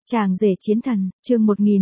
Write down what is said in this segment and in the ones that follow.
Chàng rể chiến thần, chương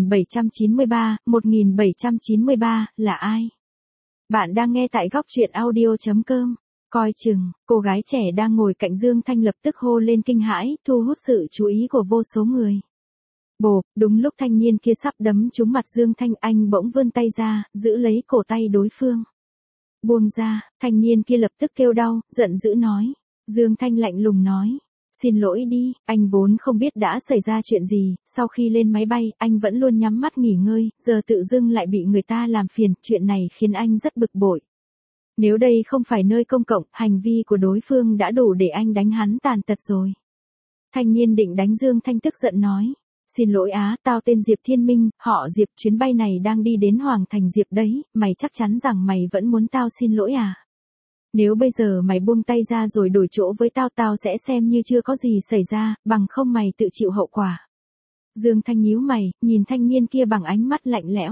1793, là ai? Bạn đang nghe tại góc truyện audio.com. Coi chừng, cô gái trẻ đang ngồi cạnh Dương Thanh lập tức hô lên kinh hãi, thu hút sự chú ý của vô số người. Bộp, đúng lúc thanh niên kia sắp đấm trúng mặt Dương Thanh, anh bỗng vươn tay ra, giữ lấy cổ tay đối phương. Buông ra, thanh niên kia lập tức kêu đau, giận dữ nói. Dương Thanh lạnh lùng nói. Xin lỗi đi, anh vốn không biết đã xảy ra chuyện gì, sau khi lên máy bay, anh vẫn luôn nhắm mắt nghỉ ngơi, giờ tự dưng lại bị người ta làm phiền, chuyện này khiến anh rất bực bội. Nếu đây không phải nơi công cộng, hành vi của đối phương đã đủ để anh đánh hắn tàn tật rồi. Thanh niên định đánh Dương Thanh tức giận nói. Xin lỗi á, tao tên Diệp Thiên Minh, họ Diệp, chuyến bay này đang đi đến Hoàng Thành Diệp đấy, mày chắc chắn rằng mày vẫn muốn tao xin lỗi à? Nếu bây giờ mày buông tay ra rồi đổi chỗ với tao, tao sẽ xem như chưa có gì xảy ra, bằng không mày tự chịu hậu quả. Dương Thanh nhíu mày, nhìn thanh niên kia bằng ánh mắt lạnh lẽo.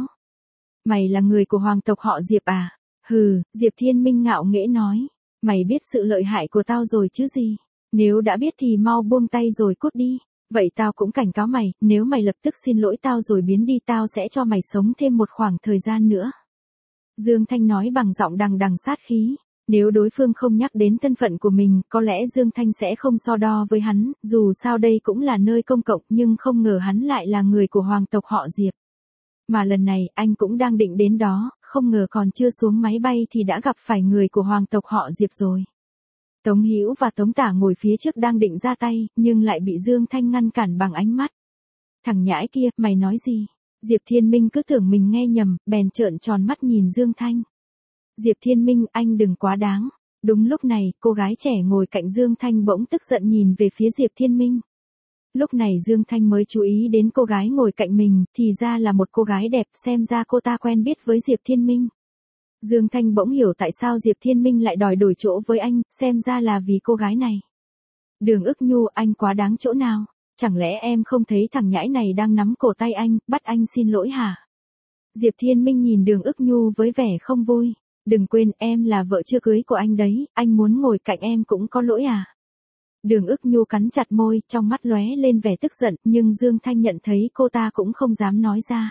Mày là người của hoàng tộc họ Diệp à? Hừ, Diệp Thiên Minh ngạo nghễ nói. Mày biết sự lợi hại của tao rồi chứ gì? Nếu đã biết thì mau buông tay rồi cút đi. Vậy tao cũng cảnh cáo mày, nếu mày lập tức xin lỗi tao rồi biến đi, tao sẽ cho mày sống thêm một khoảng thời gian nữa. Dương Thanh nói bằng giọng đằng đằng sát khí. Nếu đối phương không nhắc đến thân phận của mình, có lẽ Dương Thanh sẽ không so đo với hắn, dù sao đây cũng là nơi công cộng, nhưng không ngờ hắn lại là người của hoàng tộc họ Diệp. Mà lần này, anh cũng đang định đến đó, không ngờ còn chưa xuống máy bay thì đã gặp phải người của hoàng tộc họ Diệp rồi. Tống Hữu và Tống Tả ngồi phía trước đang định ra tay, nhưng lại bị Dương Thanh ngăn cản bằng ánh mắt. Thằng nhãi kia, mày nói gì? Diệp Thiên Minh cứ tưởng mình nghe nhầm, bèn trợn tròn mắt nhìn Dương Thanh. Diệp Thiên Minh, anh đừng quá đáng. Đúng lúc này, cô gái trẻ ngồi cạnh Dương Thanh bỗng tức giận nhìn về phía Diệp Thiên Minh. Lúc này Dương Thanh mới chú ý đến cô gái ngồi cạnh mình, thì ra là một cô gái đẹp, xem ra cô ta quen biết với Diệp Thiên Minh. Dương Thanh bỗng hiểu tại sao Diệp Thiên Minh lại đòi đổi chỗ với anh, xem ra là vì cô gái này. Đường Ức Nhu, anh quá đáng chỗ nào? Chẳng lẽ em không thấy thằng nhãi này đang nắm cổ tay anh, bắt anh xin lỗi hả? Diệp Thiên Minh nhìn Đường Ức Nhu với vẻ không vui. Đừng quên, em là vợ chưa cưới của anh đấy, anh muốn ngồi cạnh em cũng có lỗi à? Đường Ức Nhu cắn chặt môi, trong mắt lóe lên vẻ tức giận, nhưng Dương Thanh nhận thấy cô ta cũng không dám nói ra.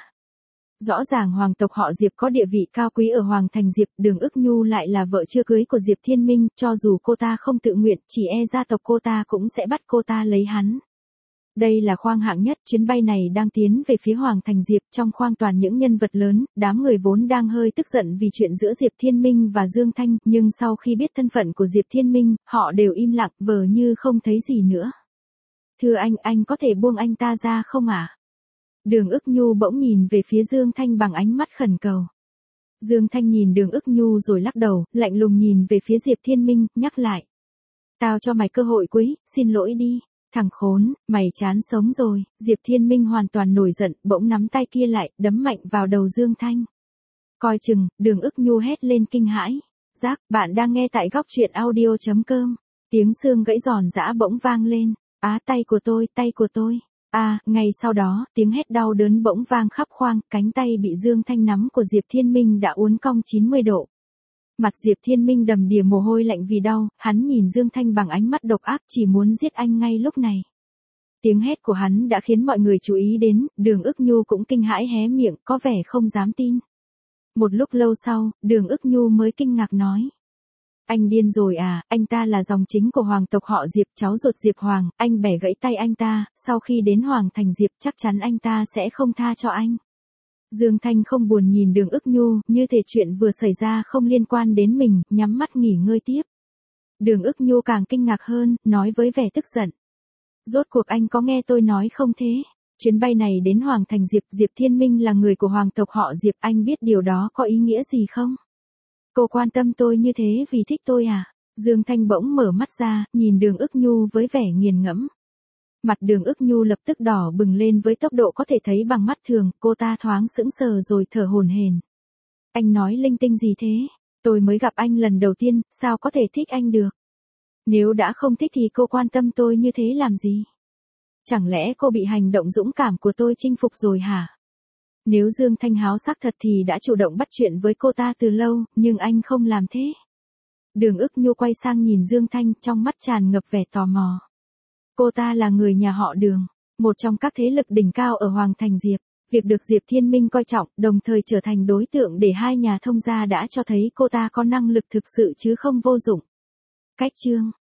Rõ ràng hoàng tộc họ Diệp có địa vị cao quý ở Hoàng Thành Diệp, Đường Ức Nhu lại là vợ chưa cưới của Diệp Thiên Minh, cho dù cô ta không tự nguyện, chỉ e gia tộc cô ta cũng sẽ bắt cô ta lấy hắn. Đây là khoang hạng nhất, chuyến bay này đang tiến về phía Hoàng Thành Diệp, trong khoang toàn những nhân vật lớn, đám người vốn đang hơi tức giận vì chuyện giữa Diệp Thiên Minh và Dương Thanh, nhưng sau khi biết thân phận của Diệp Thiên Minh, họ đều im lặng, vờ như không thấy gì nữa. Thưa anh có thể buông anh ta ra không ạ? Đường Ức Nhu bỗng nhìn về phía Dương Thanh bằng ánh mắt khẩn cầu. Dương Thanh nhìn Đường Ức Nhu rồi lắc đầu, lạnh lùng nhìn về phía Diệp Thiên Minh, nhắc lại. Tao cho mày cơ hội cuối, xin lỗi đi. Thằng khốn, mày chán sống rồi. Diệp Thiên Minh hoàn toàn nổi giận, bỗng nắm tay kia lại, đấm mạnh vào đầu Dương Thanh. Coi chừng, Đường Ức Nhu hét lên kinh hãi. Giác, bạn đang nghe tại góc truyện audio.com. Tiếng xương gãy giòn giã bỗng vang lên. Á, tay của tôi, tay của tôi. À, ngay sau đó, tiếng hét đau đớn bỗng vang khắp khoang, cánh tay bị Dương Thanh nắm của Diệp Thiên Minh đã uốn cong 90 độ. Mặt Diệp Thiên Minh đầm đìa mồ hôi lạnh vì đau, hắn nhìn Dương Thanh bằng ánh mắt độc ác, chỉ muốn giết anh ngay lúc này. Tiếng hét của hắn đã khiến mọi người chú ý đến, Đường Ức Nhu cũng kinh hãi hé miệng, có vẻ không dám tin. Một lúc lâu sau, Đường Ức Nhu mới kinh ngạc nói. Anh điên rồi à, anh ta là dòng chính của hoàng tộc họ Diệp, cháu ruột Diệp Hoàng, anh bẻ gãy tay anh ta, sau khi đến Hoàng Thành Diệp chắc chắn anh ta sẽ không tha cho anh. Dương Thanh không buồn nhìn Đường Ức Nhu, như thể chuyện vừa xảy ra không liên quan đến mình, nhắm mắt nghỉ ngơi tiếp. Đường Ức Nhu càng kinh ngạc hơn, nói với vẻ tức giận. Rốt cuộc anh có nghe tôi nói không thế? Chuyến bay này đến Hoàng Thành Diệp, Diệp Thiên Minh là người của hoàng tộc họ Diệp, anh biết điều đó có ý nghĩa gì không? Cô quan tâm tôi như thế vì thích tôi à? Dương Thanh bỗng mở mắt ra, nhìn Đường Ức Nhu với vẻ nghiền ngẫm. Mặt Đường Ức Nhu lập tức đỏ bừng lên với tốc độ có thể thấy bằng mắt thường, cô ta thoáng sững sờ rồi thở hổn hển. Anh nói linh tinh gì thế? Tôi mới gặp anh lần đầu tiên, sao có thể thích anh được? Nếu đã không thích thì cô quan tâm tôi như thế làm gì? Chẳng lẽ cô bị hành động dũng cảm của tôi chinh phục rồi hả? Nếu Dương Thanh háo sắc thật thì đã chủ động bắt chuyện với cô ta từ lâu, nhưng anh không làm thế. Đường Ức Nhu quay sang nhìn Dương Thanh, trong mắt tràn ngập vẻ tò mò. Cô ta là người nhà họ Đường. một trong các thế lực đỉnh cao ở Hoàng Thành Diệp. Việc được Diệp Thiên Minh coi trọng, đồng thời trở thành đối tượng để hai nhà thông gia đã cho thấy cô ta có năng lực thực sự chứ không vô dụng. Cách chương